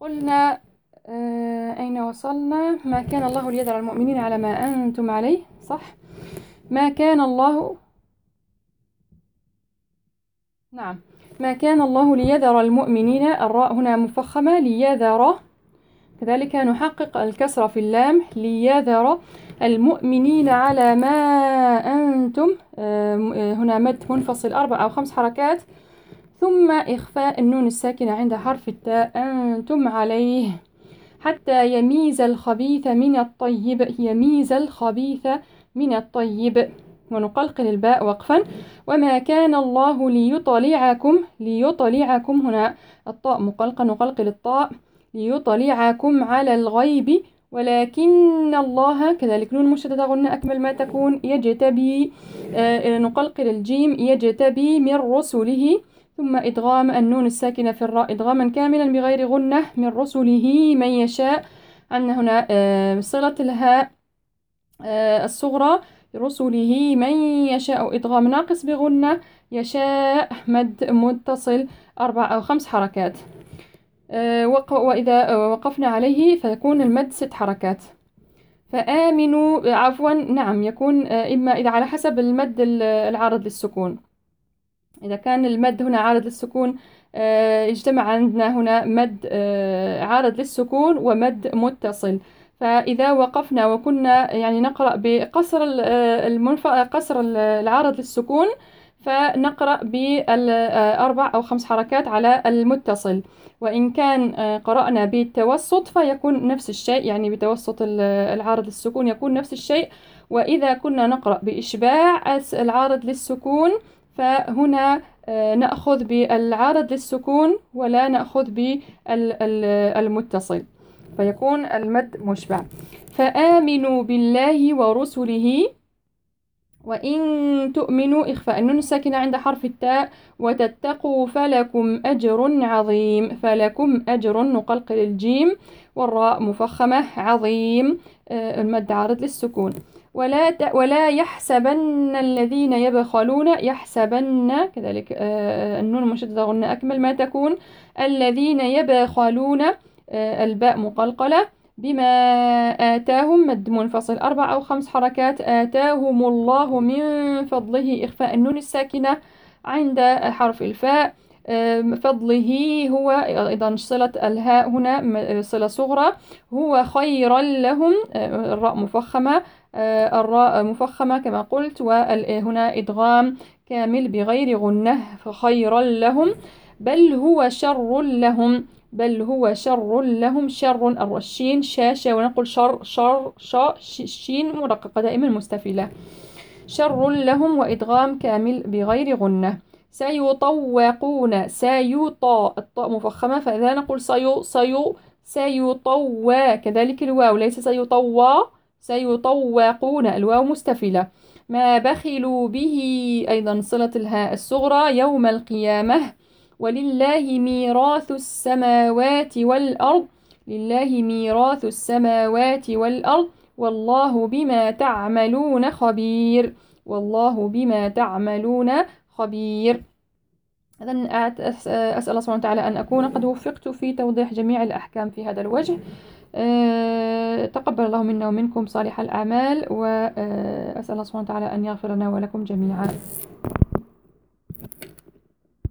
قلنا أين وصلنا؟ ما كان الله ليذر المؤمنين على ما أنتم عليه، صح؟ ما كان الله، نعم، ما كان الله ليذر المؤمنين، الراء هنا مفخمة، ليذر، كذلك نحقق الكسر في اللام، ليذر المؤمنين على ما أنتم، هنا مد منفصل 4 أو 5 حركات، ثم إخفاء النون الساكنة عند حرف التاء، أنتم عليه، حتى يميز الخبيث من الطيب، يميز الخبيث من الطيب، ونقلقل الباء وقفا. وما كان الله ليطلعكم، ليطلعكم هنا الطاء مقلقة، نقلقل الطاء، ليطلعكم على الغيب، ولكن الله، كذلك نون مشددة غنة أكمل ما تكون، يجتبي، نقلقل الجيم، يجتبي من رسله، ثم إدغام النون الساكنة في الراء إدغاما كاملا بغير غنة، من رسله من يشاء، عندنا هنا صلة الهاء الصغرى، رسله من يشاء إدغام ناقص بغنة، يشاء مد متصل 4 أو 5 حركات، وإذا وقفنا عليه فيكون المد 6 حركات. فآمنوا، عفوا، نعم، يكون إما إذا على حسب المد العارض للسكون، إذا كان المد هنا عارض للسكون اجتمع عندنا هنا مد عارض للسكون ومد متصل، فإذا وقفنا وكنا يعني نقرأ بقصر قصر العارض للسكون، فنقرأ ب4 أو 5 حركات على المتصل، وإن كان قرأنا بالتوسط فيكون نفس الشيء، يعني بتوسط العارض للسكون يكون نفس الشيء. وإذا كنا نقرأ بإشباع العارض للسكون فهنا نأخذ بالعارض للسكون ولا نأخذ بالمتصل، فيكون المد مشبع. فآمنوا بالله ورسله، وإن تؤمنوا، إخفاء النون الساكنة عند حرف التاء، وتتقوا فلكم أجر عظيم، فلكم أجر، نقلقل الجيم والراء مفخمة، عظيم المد عارض للسكون. ولا يحسبن الذين يبخلون، يحسبن، كذلك النون مشددة غنة أكمل ما تكون، الذين يبخلون الباء مقلقلة، بما آتاهم مد منفصل 4 أو 5 حركات، آتاهم الله من فضله، إخفاء النون الساكنة عند حرف الفاء، فضله هو أيضا صلة الهاء هنا صلة صغرى، هو خيرا لهم، الراء مفخمة، الراء مفخمة كما قلت، وهنا إدغام كامل بغير غنة، فخيرا لهم، بل هو شر لهم، بل هو شر لهم، شر الشين شاشة، ونقول شر شر شا، شين مرققة دائما مستفلة، شر لهم، وإدغام كامل بغير غنة. سيطوقون، سيطا، الطاء مفخمة، فإذا نقول سيطوى، كذلك الواو ليس سيطوى، سيطوقون، الواو مستفلة. ما بخلوا به، أيضا صلة الهاء الصغرى، يوم القيامة. ولله ميراث السماوات والأرض، لله ميراث السماوات والأرض، والله بما تعملون خبير، والله بما تعملون خبير. إذن أسأل الله سبحانه وتعالى أن أكون قد وفقت في توضيح جميع الأحكام في هذا الوجه. تقبل الله منا ومنكم صالح الأعمال، وأسأل الله سبحانه وتعالى أن يغفر لنا ولكم جميعا.